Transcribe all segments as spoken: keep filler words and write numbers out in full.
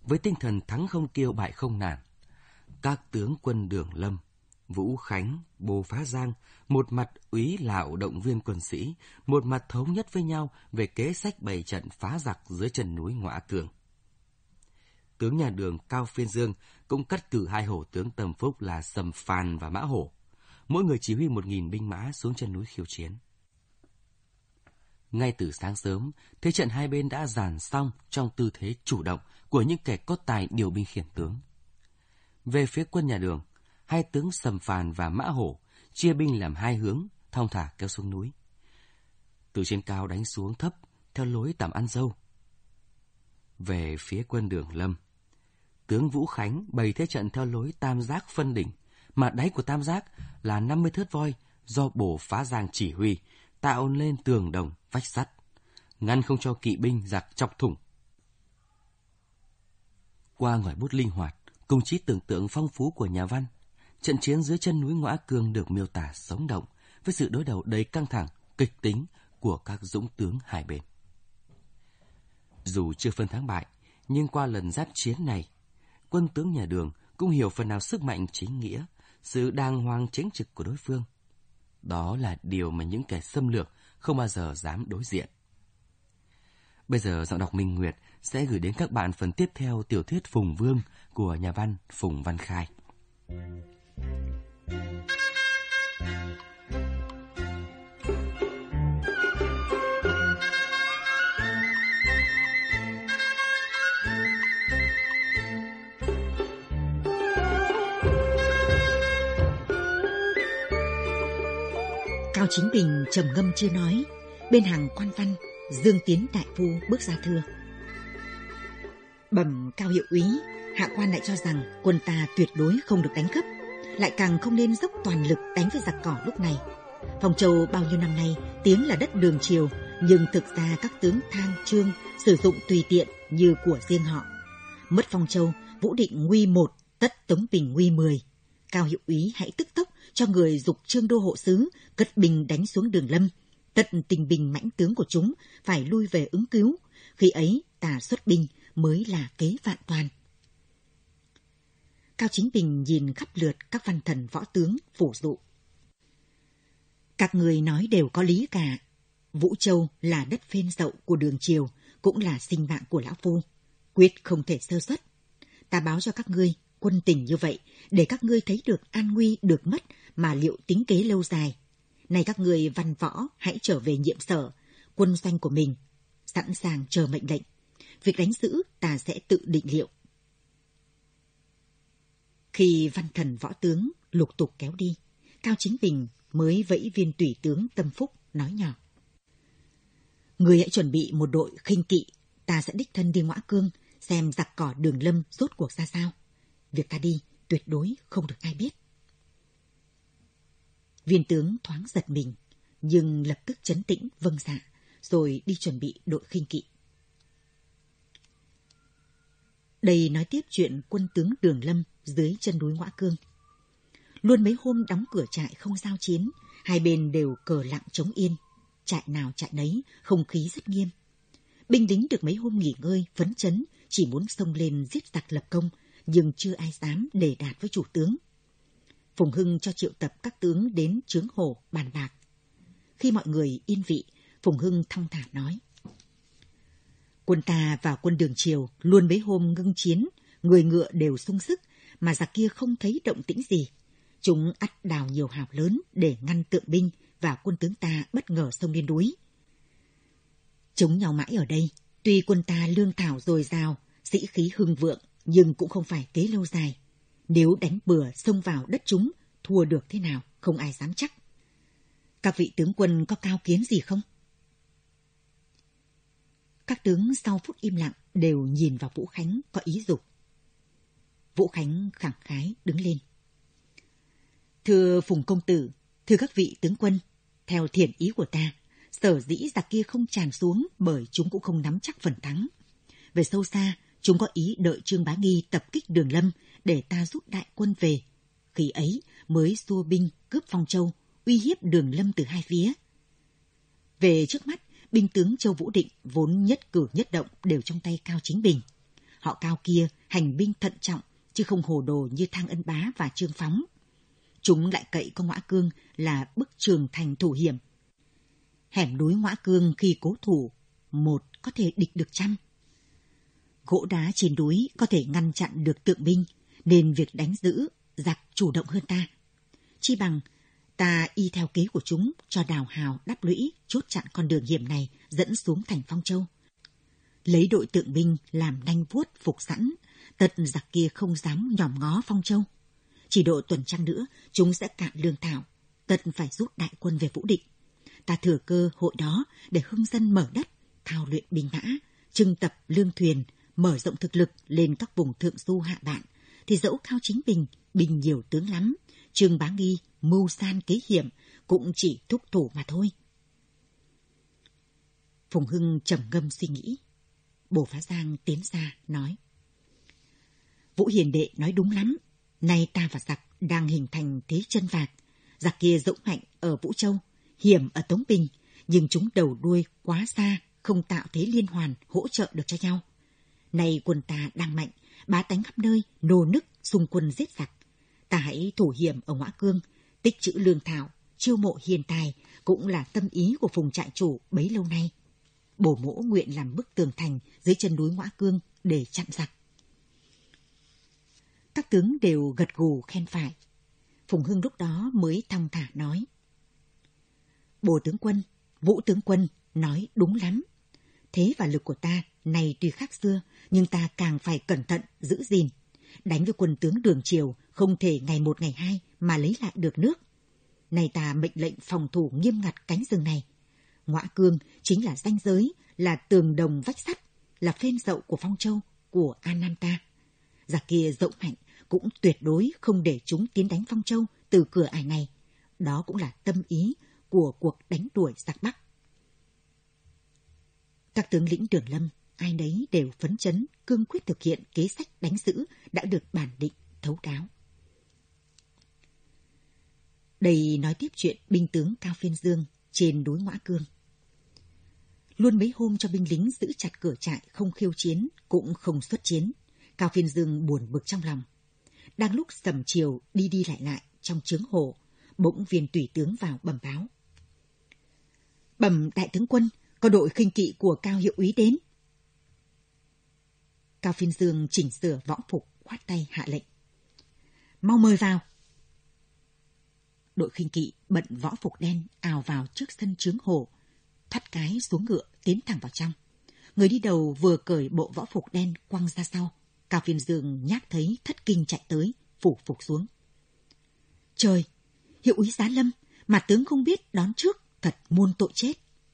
với tinh thần thắng không kiêu bại không nản. Các tướng quân Đường Lâm, Vũ Khánh, Bồ Phá Giang, một mặt úy lạo động viên quân sĩ, một mặt thống nhất với nhau về kế sách bày trận phá giặc dưới chân núi Ngõa Cương. Tướng nhà Đường Cao Phiên Dương cũng cắt cử hai hổ tướng tâm phúc là Sầm Phàn và Mã Hổ, mỗi người chỉ huy một nghìn binh mã xuống chân núi khiêu chiến. Ngay từ sáng sớm, thế trận hai bên đã dàn xong trong tư thế chủ động của những kẻ có tài điều binh khiển tướng. Về phía quân nhà Đường, hai tướng Sầm Phàn và Mã Hổ chia binh làm hai hướng, thong thả kéo xuống núi. Từ trên cao đánh xuống thấp theo lối tầm ăn dâu. Về phía quân Đường Lâm, tướng Vũ Khánh bày thế trận theo lối tam giác phân đỉnh, mà đáy của tam giác là năm mươi thớt voi do Bồ Phá Giang chỉ huy, tạo lên tường đồng vách sắt, ngăn không cho kỵ binh giặc chọc thủng. Qua ngòi bút linh hoạt, cùng trí tưởng tượng phong phú của nhà văn, trận chiến dưới chân núi Ngõa Cương được miêu tả sống động với sự đối đầu đầy căng thẳng, kịch tính của các dũng tướng hai bên. Dù chưa phân thắng bại, nhưng qua lần giáp chiến này, quân tướng nhà Đường cũng hiểu phần nào sức mạnh chính nghĩa, sự đàng hoàng chính trực của đối phương. Đó là điều mà những kẻ xâm lược không bao giờ dám đối diện. Bây giờ giọng đọc Minh Nguyệt sẽ gửi đến các bạn phần tiếp theo tiểu thuyết Phùng Vương của nhà văn Phùng Văn Khai. Cao Chính Bình trầm ngâm chưa nói, bên hàng quan văn, Dương Tiến đại phu bước ra thưa: Bẩm Cao hiệu úy, hạ quan lại cho rằng quân ta tuyệt đối không được đánh cắp, lại càng không nên dốc toàn lực đánh với giặc cỏ lúc này. Phong Châu bao nhiêu năm nay tiếng là đất Đường Triều, nhưng thực ra các tướng Thang, Trương sử dụng tùy tiện như của riêng họ. Mất Phong Châu, Vũ Định nguy một, tất Tống Bình nguy mười. Cao hiệu úy hãy tức tốc cho người giục Trương đô hộ sứ cất binh đánh xuống Đường Lâm, tất tình binh mãnh tướng của chúng phải lui về ứng cứu. Khi ấy ta xuất binh mới là kế vạn toàn. Cao Chính Bình nhìn khắp lượt các văn thần võ tướng phủ dụ: Các người nói đều có lý cả. Vũ Châu là đất phên dậu của Đường Triều, cũng là sinh mạng của lão phu, quyết không thể sơ suất. Ta báo cho các ngươi quân tình như vậy để các ngươi thấy được an nguy được mất mà liệu tính kế lâu dài. Này các ngươi văn võ hãy trở về nhiệm sở, quân doanh của mình, sẵn sàng chờ mệnh lệnh. Việc đánh giữ ta sẽ tự định liệu. Khi văn thần võ tướng lục tục kéo đi, Cao Chính Bình mới vẫy viên tùy tướng Tâm Phúc nói nhỏ: Người hãy chuẩn bị một đội khinh kỵ, ta sẽ đích thân đi Ngõa Cương xem giặc cỏ Đường Lâm rốt cuộc ra sao. Việc ta đi tuyệt đối không được ai biết. Viên tướng thoáng giật mình, nhưng lập tức trấn tĩnh vâng dạ, rồi đi chuẩn bị đội khinh kỵ. Đây nói tiếp chuyện quân tướng Đường Lâm dưới chân núi Ngõa Cương. Luôn mấy hôm đóng cửa trại không giao chiến, hai bên đều cờ lặng chống yên, trại nào trại nấy, không khí rất nghiêm. Binh lính được mấy hôm nghỉ ngơi, phấn chấn, chỉ muốn xông lên giết giặc lập công, nhưng chưa ai dám đề đạt với chủ tướng. Phùng Hưng cho triệu tập các tướng đến Chướng Hồ bàn bạc. Khi mọi người yên vị, Phùng Hưng thong thả nói: Quân ta và quân Đường Triều luôn mấy hôm ngưng chiến, người ngựa đều sung sức, mà giặc kia không thấy động tĩnh gì. Chúng ắt đào nhiều hào lớn để ngăn tượng binh và quân tướng ta bất ngờ xông lên núi. Chống nhau mãi ở đây, tuy quân ta lương thảo dồi dào, sĩ khí hưng vượng, nhưng cũng không phải kế lâu dài. Nếu đánh bừa xông vào đất chúng, thua được thế nào không ai dám chắc. Các vị tướng quân có cao kiến gì không? Các tướng sau phút im lặng đều nhìn vào Vũ Khánh có ý dục. Vũ Khánh khẳng khái đứng lên: Thưa Phùng công tử, thưa các vị tướng quân, theo thiện ý của ta, sở dĩ giặc kia không tràn xuống bởi chúng cũng không nắm chắc phần thắng. Về sâu xa, chúng có ý đợi Trương Bá Nghi tập kích Đường Lâm để ta rút đại quân về. Khi ấy mới xua binh cướp Phong Châu, uy hiếp Đường Lâm từ hai phía. Về trước mắt, binh tướng Châu Vũ Định vốn nhất cử nhất động đều trong tay Cao Chính Bình. họ Cao kia hành binh thận trọng, chứ không hồ đồ như Thang Ân Bá và Trương Phóng. Chúng lại cậy có Ngõa Cương là bức tường thành thủ hiểm. Hẻm núi Ngõa Cương khi cố thủ, một có thể địch được trăm. Gỗ đá trên núi có thể ngăn chặn được tượng binh, nên việc đánh giữ giặc chủ động hơn ta. Chi bằng ta y theo kế của chúng, cho đào hào đắp lũy chốt chặn con đường hiểm này dẫn xuống thành Phong Châu. Lấy đội tượng binh làm nanh vuốt phục sẵn, tật giặc kia không dám nhòm ngó Phong Châu. Chỉ độ tuần trăng nữa, chúng sẽ cạn lương thảo, tật phải rút đại quân về Vũ Định. Ta thừa cơ hội đó để hưng dân mở đất, thao luyện binh mã, trưng tập lương thuyền, mở rộng thực lực lên các vùng thượng du hạ bạn, thì dẫu Cao Chính Bình binh nhiều tướng lắm, Trương Bá Nghi mưu san kế hiểm cũng chỉ thúc thủ mà thôi. Phùng Hưng trầm ngâm suy nghĩ. Bồ Phá Giang tiến ra nói: Vũ Hiền đệ nói đúng lắm. Nay ta và giặc đang hình thành thế chân vạc. Giặc kia dũng mạnh ở Vũ Châu, hiểm ở Tống Bình, nhưng chúng đầu đuôi quá xa, không tạo thế liên hoàn hỗ trợ được cho nhau. Nay quân ta đang mạnh, bá tánh khắp nơi nô nức xung quân giết giặc. Ta hãy thủ hiểm ở Ngõa Cương, tích trữ lương thảo, chiêu mộ hiền tài, cũng là tâm ý của Phùng trại chủ bấy lâu nay. Bổ mỗ nguyện làm bức tường thành dưới chân núi Ngõa Cương để chặn giặc. Các tướng đều gật gù khen phải. Phùng Hưng lúc đó mới thong thả nói: Bồ tướng quân, Vũ tướng quân nói đúng lắm. Thế và lực của ta này tuy khác xưa, nhưng ta càng phải cẩn thận giữ gìn. Đánh với quân tướng Đường Triều không thể ngày một ngày hai mà lấy lại được nước. Này ta mệnh lệnh phòng thủ nghiêm ngặt cánh rừng này. Ngõa Cương chính là ranh giới, là tường đồng vách sắt, là phên dậu của Phong Châu, của An Nam ta. Giặc kia dẫu mạnh cũng tuyệt đối không để chúng tiến đánh Phong Châu từ cửa ải này. Đó cũng là tâm ý của cuộc đánh đuổi giặc Bắc. Các tướng lĩnh Đường Lâm ai nấy đều phấn chấn, cương quyết thực hiện kế sách đánh giữ đã được bản định thấu đáo. Đây nói tiếp chuyện binh tướng Cao Phiên Dương trên núi Ngõa Cương. Luôn mấy hôm cho binh lính giữ chặt cửa trại, không khiêu chiến, cũng không xuất chiến. Cao Phiên Dương buồn bực trong lòng. Đang lúc sầm chiều đi đi lại lại trong trướng hồ, bỗng viên tùy tướng vào bẩm báo: Bẩm đại tướng quân, có đội khinh kỵ của Cao hiệu úy đến. Cao Phiên Dương chỉnh sửa võ phục, khoát tay hạ lệnh: Mau mời vào. Đội khinh kỵ bận võ phục đen ào vào trước sân trướng hồ, thoắt cái xuống ngựa tiến thẳng vào trong. Người đi đầu vừa cởi bộ võ phục đen quăng ra sau. Cao Phiên Dương nhát thấy thất kinh chạy tới, phủ phục xuống. Trời, hiệu úy Giá Lâm mà tướng không biết đón trước, thật muôn tội chết.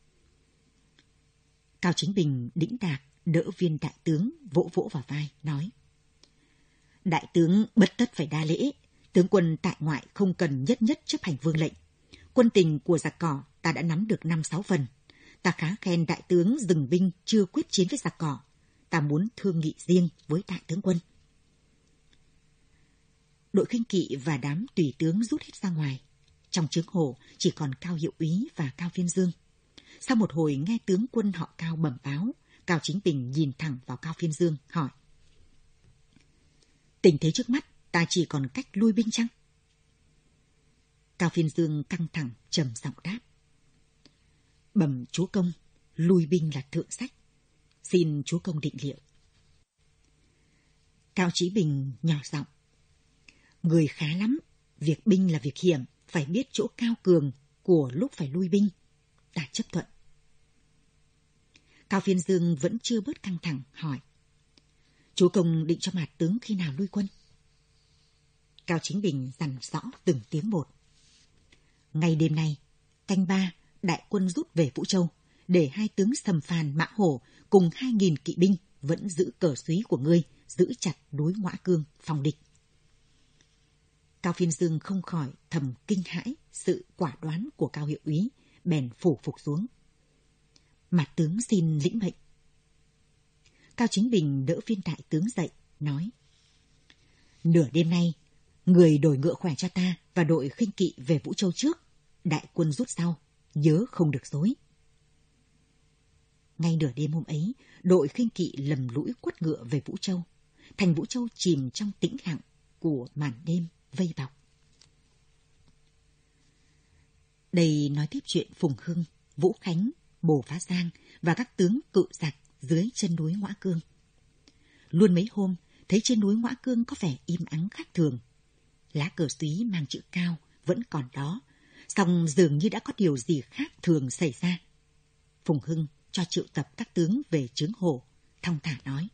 Cao Chính Bình đĩnh đạc đỡ viên đại tướng vỗ vỗ vào vai, nói: Đại tướng bất tất phải đa lễ, tướng quân tại ngoại không cần nhất nhất chấp hành vương lệnh. Quân tình của giặc cỏ ta đã nắm được năm sáu phần. Ta khá khen đại tướng dừng binh chưa quyết chiến với giặc cỏ. Ta muốn thương nghị riêng với đại tướng quân. Đội khinh kỵ và đám tùy tướng rút hết ra ngoài. Trong trướng hồ chỉ còn Cao hiệu úy và Cao Phiên Dương. Sau một hồi nghe tướng quân họ Cao bẩm báo, Cao Chính Bình nhìn thẳng vào Cao Phiên Dương, hỏi: Tình thế trước mắt, ta chỉ còn cách lui binh chăng? Cao Phiên Dương căng thẳng trầm giọng đáp: Bẩm chúa công, lui binh là thượng sách, xin chúa công định liệu. Cao Chí Bình nhỏ giọng: Người khá lắm, việc binh là việc hiểm, phải biết chỗ cao cường của lúc phải lui binh. Ta chấp thuận. Cao Phiên Dương vẫn chưa bớt căng thẳng, hỏi: Chúa công định cho mạt tướng khi nào lui quân? Cao Chính Bình dằn rõ từng tiếng một: Ngày đêm nay, canh ba, đại quân rút về Vũ Châu, để hai tướng Sầm Phàn, Mã Hổ cùng hai nghìn kỵ binh vẫn giữ cờ xúy của ngươi, giữ chặt núi Ngõa Cương phòng địch. Cao Phiên Dương không khỏi thầm kinh hãi sự quả đoán của Cao hiệu úy, bèn phủ phục xuống. Mạt tướng xin lĩnh mệnh. Cao Chính Bình đỡ viên đại tướng dậy, nói: Nửa đêm nay, người đổi ngựa khỏe cho ta và đội khinh kỵ về Vũ Châu trước, đại quân rút sau, nhớ không được dối. Ngay nửa đêm hôm ấy, đội khinh kỵ lầm lũi quất ngựa về Vũ Châu. Thành Vũ Châu chìm trong tĩnh lặng của màn đêm vây bọc. Đây nói tiếp chuyện Phùng Hưng, Vũ Khánh, Bồ Phá Giang và các tướng cự giặc dưới chân núi Ngoã Cương. Luôn mấy hôm, thấy trên núi Ngoã Cương có vẻ im ắng khác thường. Lá cờ xúy mang chữ Cao vẫn còn đó, song dường như đã có điều gì khác thường xảy ra. Phùng Hưng cho triệu tập các tướng về Chướng Hồ, thong thả nói: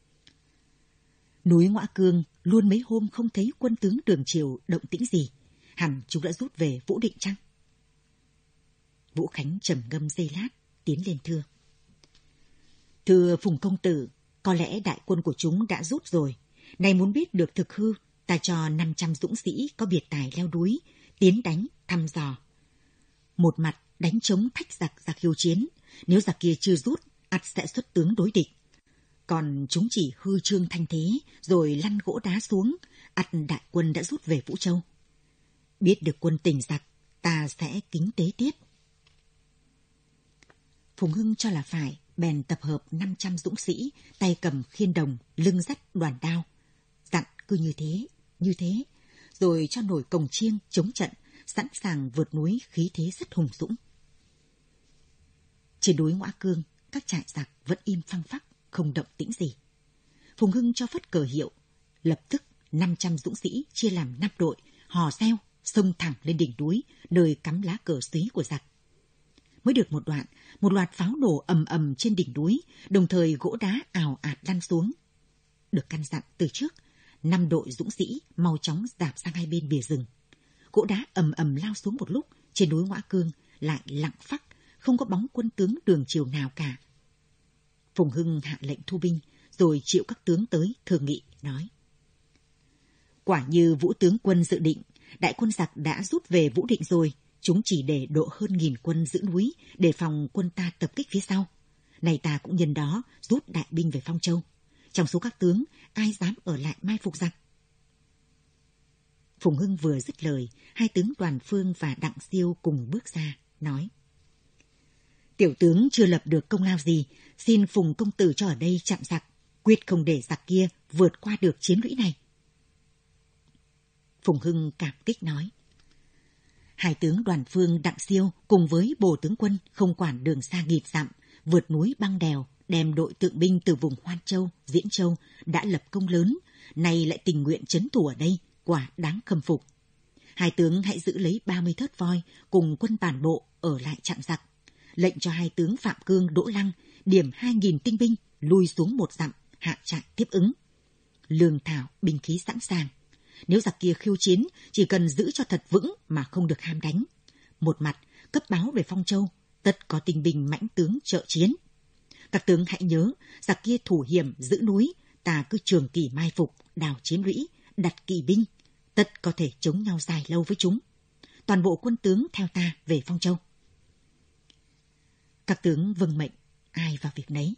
Núi Ngoã Cương luôn mấy hôm không thấy quân tướng Đường Triều động tĩnh gì, hẳn chúng đã rút về Vũ Định chăng? Vũ Khánh trầm ngâm giây lát, tiến lên thưa: Thưa Phùng công tử, có lẽ đại quân của chúng đã rút rồi. Này muốn biết được thực hư, ta cho năm trăm dũng sĩ có biệt tài leo núi, tiến đánh, thăm dò. Một mặt đánh chống thách giặc ra khiêu chiến, nếu giặc kia chưa rút, ắt sẽ xuất tướng đối địch. Còn chúng chỉ hư trương thanh thế, rồi lăn gỗ đá xuống, ắt đại quân đã rút về Vũ Châu. Biết được quân tình giặc, ta sẽ kính tế tiếp. Phùng Hưng cho là phải, bèn tập hợp năm trăm dũng sĩ, tay cầm khiên đồng, lưng dắt đoàn đao. Dặn cứ như thế, như thế, rồi cho nổi cồng chiêng chống trận, sẵn sàng vượt núi, khí thế rất hùng dũng. Trên núi Ngoã Cương, các trại giặc vẫn im phăng phắc, không động tĩnh gì. Phùng Hưng cho phất cờ hiệu, lập tức năm trăm dũng sĩ chia làm năm đội, hò reo, xông thẳng lên đỉnh núi, nơi cắm lá cờ xúy của giặc. Mới được một đoạn, một loạt pháo nổ ầm ầm trên đỉnh núi, đồng thời gỗ đá ào ạt lăn xuống. Được căn dặn từ trước, năm đội dũng sĩ mau chóng dạp sang hai bên bìa rừng. Gỗ đá ầm ầm lao xuống một lúc, trên núi Ngoã Cương lại lặng phắc, không có bóng quân tướng Đường Triều nào cả. Phùng Hưng hạ lệnh thu binh, rồi triệu các tướng tới thương nghị, nói: Quả như Vũ tướng quân dự định, đại quân giặc đã rút về Vũ Định rồi, chúng chỉ để độ hơn nghìn quân giữ núi, để phòng quân ta tập kích phía sau. Này ta cũng nhân đó rút đại binh về Phong Châu. Trong số các tướng, ai dám ở lại mai phục giặc? Phùng Hưng vừa dứt lời, hai tướng Đoàn Phương và Đặng Siêu cùng bước ra, nói: Tiểu tướng chưa lập được công lao gì, xin Phùng công tử cho ở đây chặn giặc, quyết không để giặc kia vượt qua được chiến lũy này. Phùng Hưng cảm kích nói: Hai tướng Đoàn Phương, Đặng Siêu cùng với Bồ tướng quân không quản đường xa nghịt dặm, vượt núi băng đèo, đem đội tượng binh từ vùng Hoan Châu, Diễn Châu đã lập công lớn, nay lại tình nguyện trấn thủ ở đây, quả đáng khâm phục. Hai tướng hãy giữ lấy ba mươi thớt voi cùng quân tàn bộ ở lại chặn giặc. Lệnh cho hai tướng Phạm Cương, Đỗ Lăng điểm hai nghìn tinh binh lui xuống một dặm, hạ trại tiếp ứng. Lương thảo, binh khí sẵn sàng. Nếu giặc kia khiêu chiến, chỉ cần giữ cho thật vững mà không được ham đánh. Một mặt, cấp báo về Phong Châu, tất có tinh binh mãnh tướng trợ chiến. Các tướng hãy nhớ, giặc kia thủ hiểm giữ núi, ta cứ trường kỳ mai phục, đào chiến lũy, đặt kỳ binh, tất có thể chống nhau dài lâu với chúng. Toàn bộ quân tướng theo ta về Phong Châu. Các tướng vâng mệnh, ai vào việc nấy.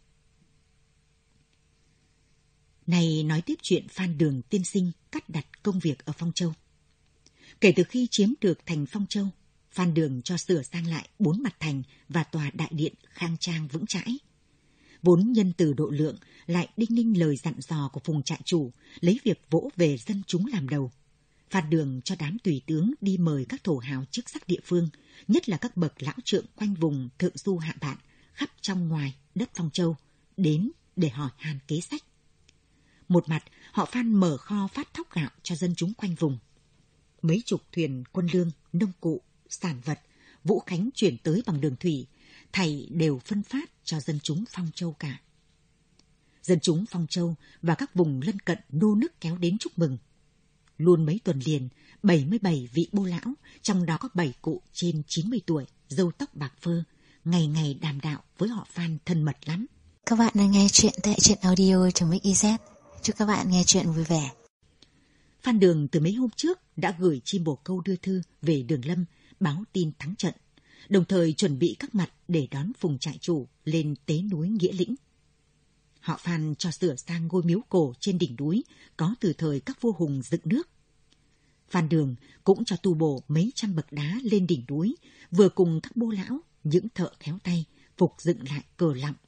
Này nói tiếp chuyện Phan Đường tiên sinh cắt đặt công việc ở Phong Châu. Kể từ khi chiếm được thành Phong Châu, Phan Đường cho sửa sang lại bốn mặt thành và tòa đại điện khang trang vững chãi. Vốn nhân từ độ lượng, lại đinh ninh lời dặn dò của Phùng trại chủ, lấy việc vỗ về dân chúng làm đầu. Phan Đường cho đám tùy tướng đi mời các thổ hào chức sắc địa phương, nhất là các bậc lão trượng quanh vùng thượng du hạ bạn, khắp trong ngoài đất Phong Châu, đến để hỏi han kế sách. Một mặt, họ Phan mở kho phát thóc gạo cho dân chúng quanh vùng. Mấy chục thuyền quân lương, nông cụ, sản vật, Vũ Khánh chuyển tới bằng đường thủy, thảy đều phân phát cho dân chúng Phong Châu cả. Dân chúng Phong Châu và các vùng lân cận nô nức kéo đến chúc mừng. Luôn mấy tuần liền, bảy mươi bảy vị bô lão, trong đó có bảy cụ trên chín mươi tuổi, râu tóc bạc phơ, ngày ngày đàm đạo với họ Phan thân mật lắm. Các bạn đang nghe chuyện tại truyện audio chấm ích z. Chúc các bạn nghe chuyện vui vẻ. Phan Đường từ mấy hôm trước đã gửi chim bồ câu đưa thư về Đường Lâm báo tin thắng trận, đồng thời chuẩn bị các mặt để đón Phùng trại chủ lên tế núi Nghĩa Lĩnh. Họ Phan cho sửa sang ngôi miếu cổ trên đỉnh núi có từ thời các vua hùng dựng nước. Phan Đường cũng cho tu bổ mấy trăm bậc đá lên đỉnh núi, vừa cùng các bô lão, những thợ khéo tay phục dựng lại cờ lọng,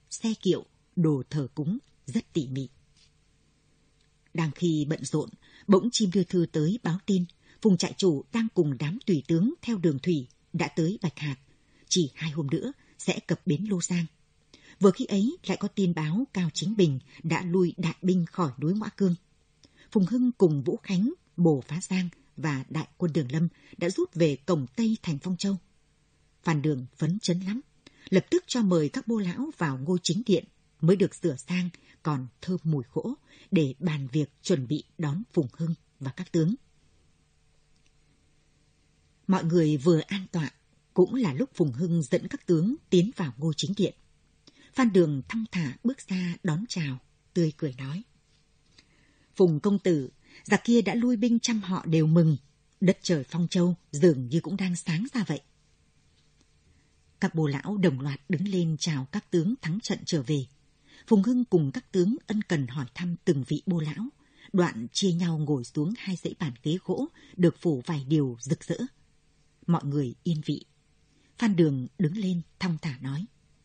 xe kiệu, đồ thờ cúng rất tỉ mỉ. Đang khi bận rộn, bỗng chim đưa thư tới báo tin Phùng trại chủ đang cùng đám tùy tướng theo đường thủy đã tới Bạch Hạc, chỉ hai hôm nữa sẽ cập bến Lô Giang. Vừa khi ấy lại có tin báo Cao Chính Bình đã lui đại binh khỏi núi Ngoã Cương. Phùng Hưng cùng Vũ Khánh, Bồ Phá Giang và đại quân Đường Lâm đã rút về cổng Tây thành Phong Châu. Phan Đường phấn chấn lắm, lập tức cho mời các bô lão vào ngôi chính điện mới được sửa sang còn thơm mùi gỗ để bàn việc chuẩn bị đón Phùng Hưng và các tướng. Mọi người vừa an tọa, cũng là lúc Phùng Hưng dẫn các tướng tiến vào ngôi chính điện. Phan Đường thong thả bước ra đón chào, tươi cười nói: Phùng công tử, giặc kia đã lui binh trăm họ đều mừng, đất trời Phong Châu dường như cũng đang sáng ra vậy. Các bồ lão đồng loạt đứng lên chào các tướng thắng trận trở về. Phùng Hưng cùng các tướng ân cần hỏi thăm từng vị bô lão, đoạn chia nhau ngồi xuống hai dãy bàn ghế gỗ được phủ vài điều rực rỡ. Mọi người yên vị. Phan Đường đứng lên thong thả nói: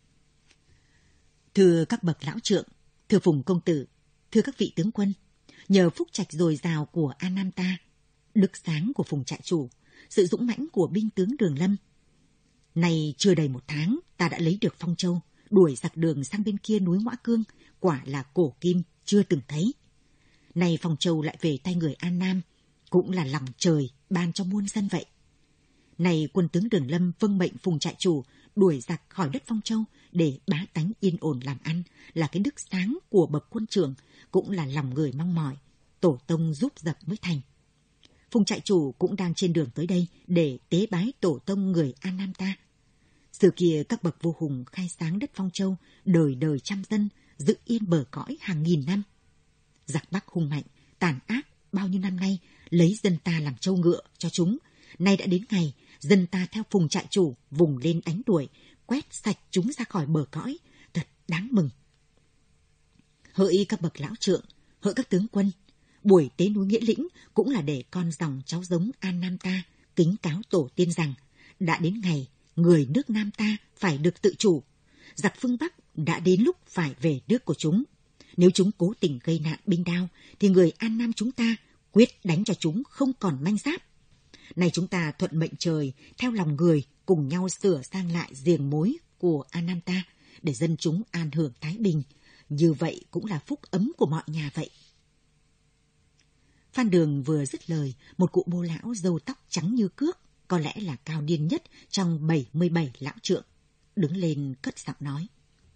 Thưa các bậc lão trượng, thưa Phùng công tử, thưa các vị tướng quân, nhờ phúc trạch dồi dào của An Nam ta, đức sáng của Phùng trại chủ, sự dũng mãnh của binh tướng Đường Lâm, nay chưa đầy một tháng ta đã lấy được Phong Châu, đuổi giặc Đường sang bên kia núi Ngoã Cương, quả là cổ kim chưa từng thấy. Nay Phong Châu lại về tay người An Nam, cũng là lòng trời ban cho muôn dân vậy. Này quân tướng Đường Lâm vâng mệnh Phùng trại chủ đuổi giặc khỏi đất Phong Châu để bá tánh yên ổn làm ăn, là cái đức sáng của bậc quân trưởng, cũng là lòng người mong mỏi, tổ tông giúp dập mới thành. Phùng trại chủ cũng đang trên đường tới đây để tế bái tổ tông người An Nam ta. Xưa kia các bậc vua hùng khai sáng đất Phong Châu, đời đời trăm dân, giữ yên bờ cõi hàng nghìn năm. Giặc Bắc hung mạnh, tàn ác bao nhiêu năm nay, lấy dân ta làm trâu ngựa cho chúng. Nay đã đến ngày, dân ta theo Phùng trại chủ vùng lên đánh đuổi, quét sạch chúng ra khỏi bờ cõi, thật đáng mừng. Hỡi các bậc lão trượng, hỡi các tướng quân, buổi tế núi Nghĩa Lĩnh cũng là để con dòng cháu giống An Nam ta kính cáo tổ tiên rằng đã đến ngày người nước Nam ta phải được tự chủ. Giặc phương Bắc đã đến lúc phải về nước của chúng. Nếu chúng cố tình gây nạn binh đao, thì người An Nam chúng ta quyết đánh cho chúng không còn manh giáp. Này chúng ta thuận mệnh trời, theo lòng người, cùng nhau sửa sang lại giềng mối của An Nam ta, để dân chúng an hưởng thái bình. Như vậy cũng là phúc ấm của mọi nhà vậy. Phan Đường vừa dứt lời, một cụ bô lão râu tóc trắng như cước, có lẽ là cao niên nhất trong bảy mươi bảy lão trượng, đứng lên cất giọng nói: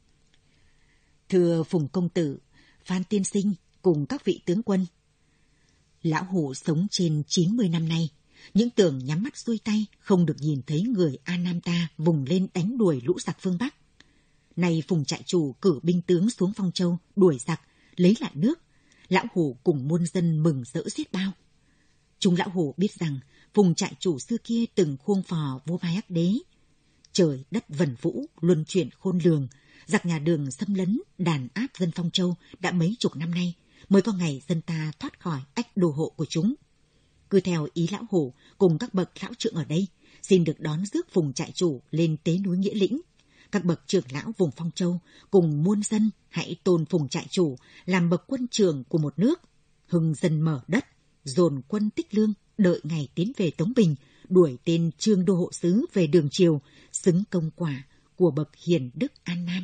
Thưa Phùng công tử, Phan tiên sinh cùng các vị tướng quân, lão hủ sống trên chín mươi năm nay, những tưởng nhắm mắt xuôi tay không được nhìn thấy người An Nam ta vùng lên đánh đuổi lũ giặc phương Bắc. Nay Phùng trại chủ cử binh tướng xuống Phong Châu đuổi giặc, lấy lại nước, lão hủ cùng muôn dân mừng rỡ xiết bao. Chúng lão hủ biết rằng Phùng trại chủ xưa kia từng khuông phò vua Mai Ác Đế. Trời đất vần vũ, luân chuyển khôn lường, giặc nhà Đường xâm lấn, đàn áp dân Phong Châu đã mấy chục năm nay, mới có ngày dân ta thoát khỏi ách đô hộ của chúng. Cứ theo ý lão hủ cùng các bậc lão trượng ở đây, xin được đón rước Phùng trại chủ lên tế núi Nghĩa Lĩnh. Các bậc trưởng lão vùng Phong Châu cùng muôn dân hãy tôn Phùng trại chủ làm bậc quân trưởng của một nước, hưng dân mở đất, dồn quân tích lương, đợi ngày tiến về Tống Bình, đuổi tên Trương đô hộ sứ về đường triều, xứng công quả của bậc hiền đức An Nam.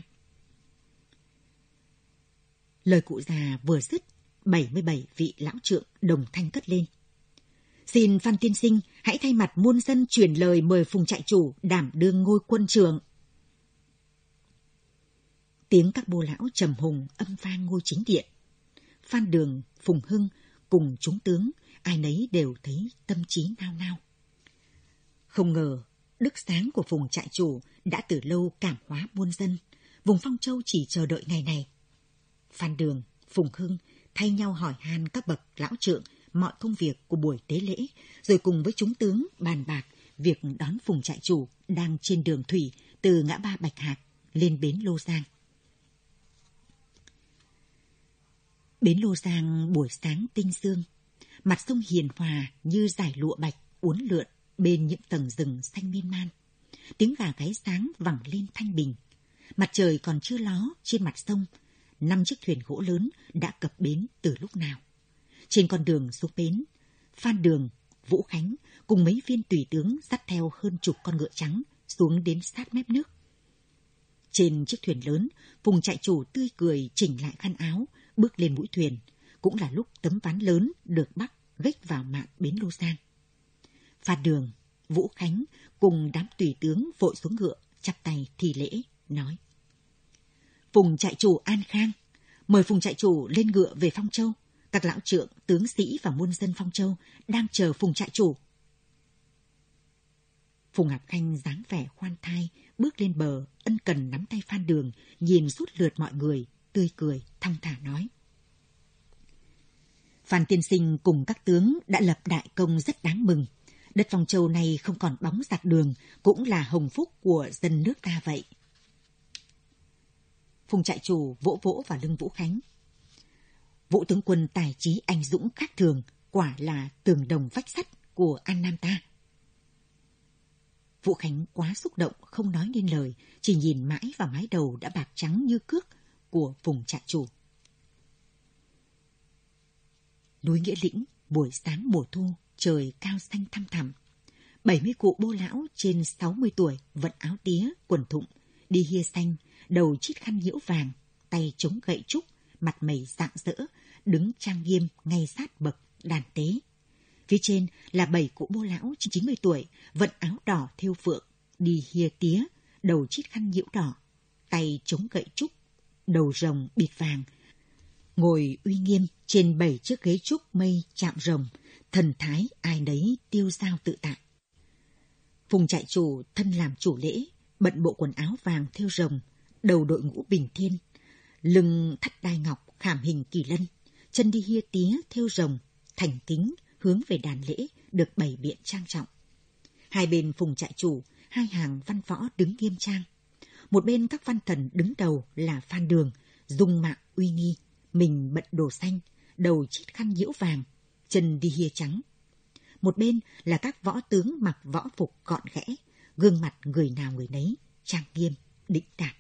Lời cụ già vừa dứt, bảy mươi bảy vị lão trượng đồng thanh cất lên: Xin Phan tiên sinh hãy thay mặt muôn dân truyền lời mời Phùng trại chủ đảm đương ngôi quân trưởng. Tiếng các bô lão trầm hùng âm vang ngôi chính điện. Phan Đường, Phùng Hưng cùng chúng tướng, ai nấy đều thấy tâm trí nao nao. Không ngờ đức sáng của Phùng trại chủ đã từ lâu cảm hóa muôn dân, vùng Phong Châu chỉ chờ đợi ngày này. Phan Đường, Phùng Hưng thay nhau hỏi han các bậc lão trượng mọi công việc của buổi tế lễ, rồi cùng với chúng tướng bàn bạc việc đón Phùng trại chủ đang trên đường thủy từ ngã ba Bạch Hạc lên bến Lô Giang. Bến Lô Giang buổi sáng tinh sương, mặt sông hiền hòa như dải lụa bạch uốn lượn bên những tầng rừng xanh miên man. Tiếng gà gáy sáng vẳng lên thanh bình. Mặt trời còn chưa ló trên mặt sông, năm chiếc thuyền gỗ lớn đã cập bến từ lúc nào. Trên con đường xuống bến, Phan Đường, Vũ Khánh cùng mấy viên tùy tướng dắt theo hơn chục con ngựa trắng xuống đến sát mép nước. Trên chiếc thuyền lớn, Phùng trại chủ tươi cười chỉnh lại khăn áo, bước lên mũi thuyền. Cũng là lúc tấm ván lớn được bắc gếch vào mạn bến Lô Giang. Phan Đường, Vũ Khánh cùng đám tùy tướng vội xuống ngựa, chắp tay thi lễ, nói: Phùng trại chủ an khang, mời Phùng trại chủ lên ngựa về Phong Châu. Các lão trượng, tướng sĩ và muôn dân Phong Châu đang chờ Phùng trại chủ. Phùng Ngọc Khanh dáng vẻ khoan thai, bước lên bờ, ân cần nắm tay Phan Đường, nhìn suốt lượt mọi người, tươi cười, thong thả nói: Phan tiên sinh cùng các tướng đã lập đại công rất đáng mừng. Đất Phong Châu này không còn bóng giặc đường, cũng là hồng phúc của dân nước ta vậy. Phùng trại chủ vỗ vỗ vào lưng Vũ Khánh. Vũ tướng quân tài trí anh dũng khác thường, quả là tường đồng vách sắt của An Nam ta. Vũ Khánh quá xúc động, không nói nên lời, chỉ nhìn mãi vào mái đầu đã bạc trắng như cước của Phùng trại chủ. Núi Nghĩa Lĩnh, buổi sáng mùa thu, trời cao xanh thăm thẳm. Bảy mươi cụ bô lão trên sáu mươi tuổi, vận áo tía, quần thụng, đi hia xanh, đầu chít khăn nhiễu vàng, tay chống gậy trúc, mặt mày rạng rỡ, đứng trang nghiêm ngay sát bậc đàn tế. Phía trên là bảy cụ bô lão trên chín mươi tuổi, vận áo đỏ thêu phượng, đi hia tía, đầu chít khăn nhiễu đỏ, tay chống gậy trúc, đầu rồng bịt vàng, ngồi uy nghiêm trên bảy chiếc ghế trúc mây chạm rồng, thần thái ai nấy tiêu dao tự tại. Phùng trại chủ thân làm chủ lễ, bận bộ quần áo vàng thêu rồng, đầu đội ngũ bình thiên, lưng thắt đai ngọc khảm hình kỳ lân, chân đi hia tía thêu rồng, thành kính hướng về đàn lễ được bày biện trang trọng. Hai bên Phùng trại chủ, hai hàng văn võ đứng nghiêm trang. Một bên các văn thần đứng đầu là Phan Đường, dung mạo uy nghi, mình bận đồ xanh, đầu chít khăn nhiễu vàng, chân đi hia trắng. Một bên là các võ tướng mặc võ phục gọn ghẽ, gương mặt người nào người nấy trang nghiêm, đĩnh đạc.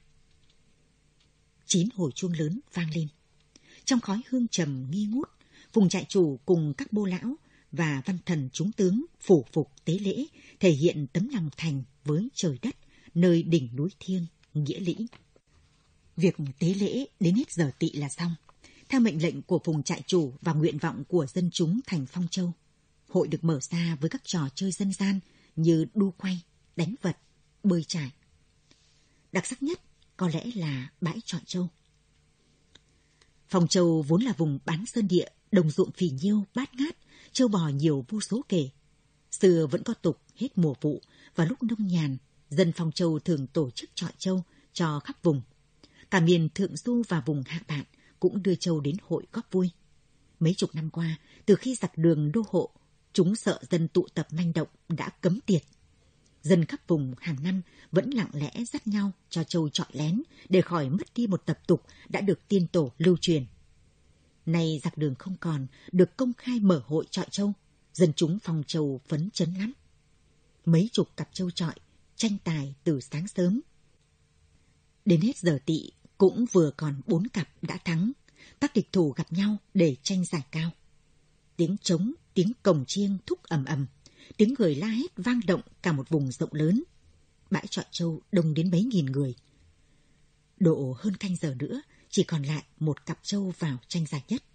Chín hồi chuông lớn vang lên. Trong khói hương trầm nghi ngút, Phùng trại chủ cùng các bô lão và văn thần chúng tướng phủ phục tế lễ, thể hiện tấm lòng thành với trời đất, nơi đỉnh núi thiêng, Nghĩa Lĩnh. Việc tế lễ đến hết giờ tỵ là xong. Theo mệnh lệnh của Phùng trại chủ và nguyện vọng của dân chúng thành Phong Châu, hội được mở ra với các trò chơi dân gian như đu quay, đánh vật, bơi chải. Đặc sắc nhất có lẽ là bãi chọi trâu. Phong Châu vốn là vùng bán sơn địa, đồng ruộng phì nhiêu, bát ngát, trâu bò nhiều vô số kể. Xưa vẫn có tục hết mùa vụ và lúc nông nhàn, dân Phong Châu thường tổ chức chọi trâu cho khắp vùng. Cả miền Thượng Du và vùng Hạ Bạn cũng đưa trâu đến hội góp vui. Mấy chục năm qua, từ khi giặc Đường đô hộ, chúng sợ dân tụ tập manh động đã cấm tiệt. Dân khắp vùng hàng năm vẫn lặng lẽ dắt nhau cho trâu chọi lén để khỏi mất đi một tập tục đã được tiên tổ lưu truyền. Nay giặc Đường không còn, được công khai mở hội chọi trâu, dân chúng Phong Châu phấn chấn lắm. Mấy chục cặp trâu chọi, tranh tài từ sáng sớm. Đến hết giờ tỵ cũng vừa còn bốn cặp đã thắng, các địch thủ gặp nhau để tranh giải cao. Tiếng trống, tiếng cồng chiêng thúc ầm ầm, tiếng người la hét vang động cả một vùng rộng lớn. Bãi chọi trâu đông đến mấy nghìn người. Độ hơn canh giờ nữa, chỉ còn lại một cặp trâu vào tranh giải nhất.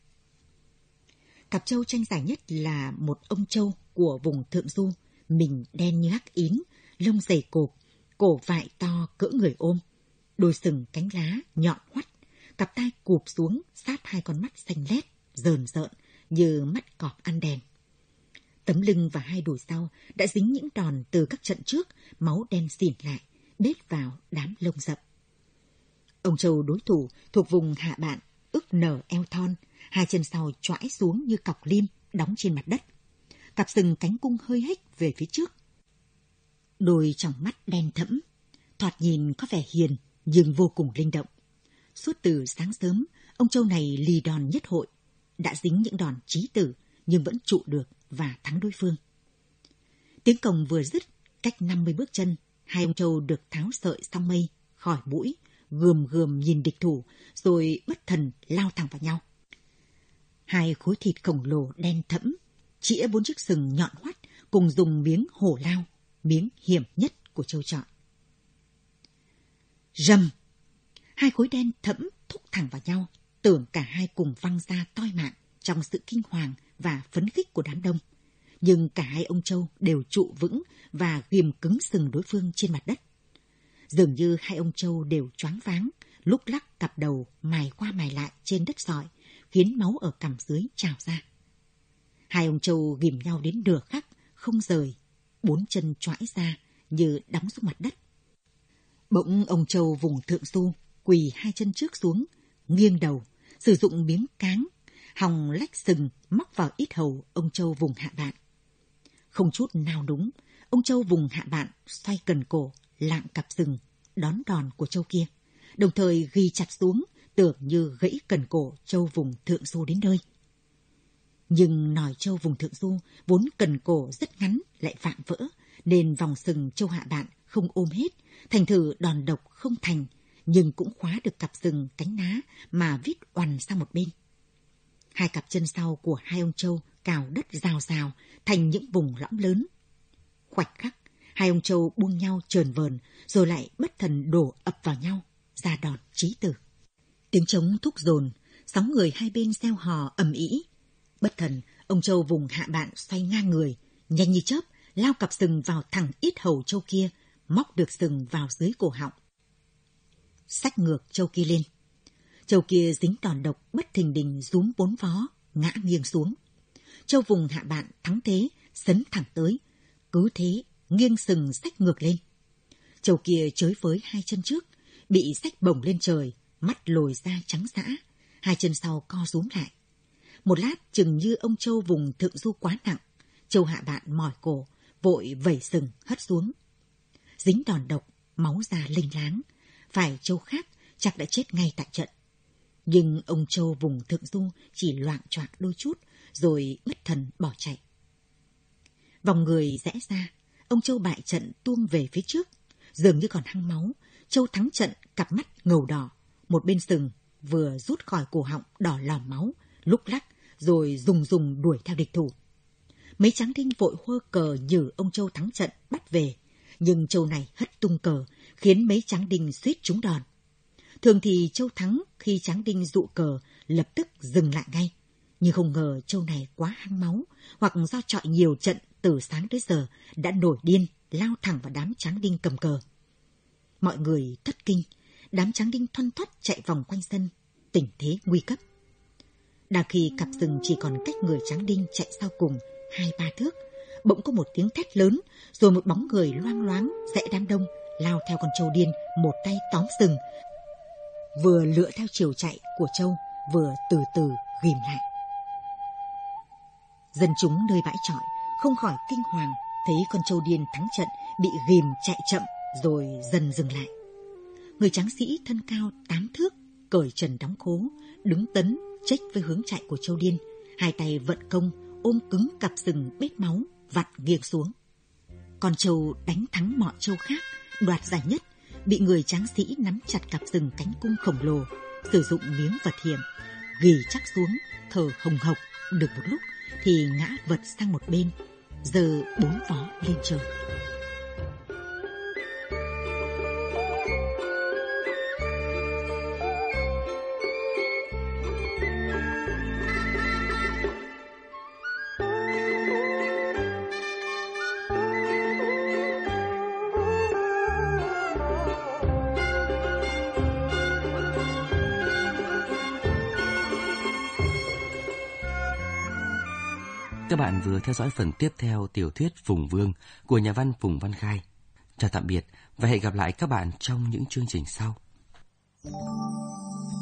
Cặp trâu tranh giải nhất là một ông trâu của vùng Thượng Du, mình đen như hắc ín, lông dày cộp, cổ vại to cỡ người ôm, đôi sừng cánh lá nhọn hoắt, cặp tai cụp xuống sát hai con mắt xanh lét, rờn rợn như mắt cọp ăn đèn. Tấm lưng và hai đùi sau đã dính những đòn từ các trận trước, máu đen xỉn lại, đết vào đám lông rậm. Ông trâu đối thủ thuộc vùng Hạ Bạn, ức nở eo thon, hai chân sau choãi xuống như cọc lim đóng trên mặt đất. Cặp sừng cánh cung hơi hếch về phía trước. Đôi tròng mắt đen thẫm, thoạt nhìn có vẻ hiền nhưng vô cùng linh động. Suốt từ sáng sớm, ông trâu này lì đòn nhất hội, đã dính những đòn chí tử nhưng vẫn trụ được và thắng đối phương. Tiếng cồng vừa dứt, cách năm mươi bước chân, hai ông trâu được tháo sợi song mây khỏi mũi, gườm gườm nhìn địch thủ, rồi bất thần lao thẳng vào nhau. Hai khối thịt khổng lồ đen thẫm, chĩa bốn chiếc sừng nhọn hoắt, cùng dùng miếng hổ lao, miếng hiểm nhất của châu chọi. Rầm! Hai khối đen thẫm thúc thẳng vào nhau, tưởng cả hai cùng văng ra toi mạng trong sự kinh hoàng và phấn khích của đám đông. Nhưng cả hai ông trâu đều trụ vững và ghìm cứng sừng đối phương trên mặt đất. Dường như hai ông trâu đều choáng váng, lúc lắc cặp đầu mài qua mài lại trên đất sỏi, khiến máu ở cằm dưới trào ra. Hai ông trâu ghìm nhau đến nửa khắc, không rời, bốn chân choãi ra như đóng xuống mặt đất. Bỗng ông trâu vùng thượng du, quỳ hai chân trước xuống, nghiêng đầu, sử dụng miếng cáng, hòng lách sừng móc vào yết hầu ông trâu vùng hạ bạn. Không chút nào đúng, ông trâu vùng hạ bạn xoay cần cổ, lạng cặp sừng, đón đòn của trâu kia, đồng thời ghi chặt xuống, tưởng như gãy cần cổ trâu vùng thượng du đến nơi. Nhưng nòi trâu vùng thượng du vốn cần cổ rất ngắn lại vạm vỡ, nên vòng sừng trâu hạ bạn không ôm hết, thành thử đòn độc không thành, nhưng cũng khóa được cặp sừng cánh ná mà vít oằn sang một bên. Hai cặp chân sau của hai ông trâu cào đất rào rào thành những vùng lõm lớn. Khoảnh khắc, hai ông trâu buông nhau chờn vờn, rồi lại bất thần đổ ập vào nhau, ra đòn chí tử. Tiếng trống thúc dồn, sóng người hai bên reo hò ầm ĩ. Bất thần, ông trâu vùng hạ bạn xoay ngang người, nhanh như chớp, lao cặp sừng vào thẳng yết hầu trâu kia, móc được sừng vào dưới cổ họng. Xách ngược trâu kia lên. Trâu kia dính đòn độc bất thình lình rúm bốn vó, ngã nghiêng xuống. Trâu vùng hạ bạn thắng thế, sấn thẳng tới, cứ thế nghiêng sừng xách ngược lên. Trâu kia chới với hai chân trước, bị xách bổng lên trời, mắt lồi ra trắng dã, hai chân sau co rúm lại. Một lát chừng như ông trâu vùng thượng du quá nặng, trâu hạ bạn mỏi cổ, vội vẩy sừng hất xuống. Dính đòn độc, máu ra lênh láng, phải trâu khác chắc đã chết ngay tại trận. Nhưng ông trâu vùng thượng du chỉ loạng choạng đôi chút, rồi bất thần bỏ chạy. Vòng người rẽ ra, ông trâu bại trận tuông về phía trước, dường như còn hăng máu. Trâu thắng trận, cặp mắt ngầu đỏ, một bên sừng vừa rút khỏi cổ họng đỏ lòm máu, lúc lắc rồi dùng dùng đuổi theo địch thủ. Mấy tráng đinh vội hô cờ nhử ông trâu thắng trận bắt về, nhưng trâu này hất tung cờ, khiến mấy tráng đinh suýt trúng đòn. Thường thì trâu thắng khi tráng đinh dụ cờ lập tức dừng lại ngay, nhưng không ngờ trâu này quá hăng máu, hoặc do chọi nhiều trận từ sáng tới giờ đã nổi điên lao thẳng vào đám tráng đinh cầm cờ. Mọi người thất kinh, đám tráng đinh thoăn thoắt chạy vòng quanh sân, tình thế nguy cấp. Đang khi cặp sừng chỉ còn cách người tráng đinh chạy sau cùng hai ba thước, bỗng có một tiếng thét lớn, rồi một bóng người loang loáng rẽ đám đông lao theo con trâu điên, một tay tóm sừng, vừa lựa theo chiều chạy của trâu, vừa từ từ ghìm lại. Dân chúng nơi bãi trọi không khỏi kinh hoàng, thấy con trâu điên thắng trận bị ghìm chạy chậm rồi dần dừng lại. Người tráng sĩ thân cao tám thước, cởi trần đóng khố, đứng tấn chếch với hướng chạy của trâu điên, hai tay vận công ôm cứng cặp sừng bết máu vặn nghiêng xuống. Con trâu đánh thắng mọi trâu khác, đoạt giải nhất, bị người tráng sĩ nắm chặt cặp sừng cánh cung khổng lồ, sử dụng miếng vật hiểm ghì chắc xuống, thở hồng hộc được một lúc thì ngã vật sang một bên, giơ bốn vó lên trời. Các bạn vừa theo dõi phần tiếp theo tiểu thuyết Phùng Vương của nhà văn Phùng Văn Khai. Chào tạm biệt và hẹn gặp lại các bạn trong những chương trình sau.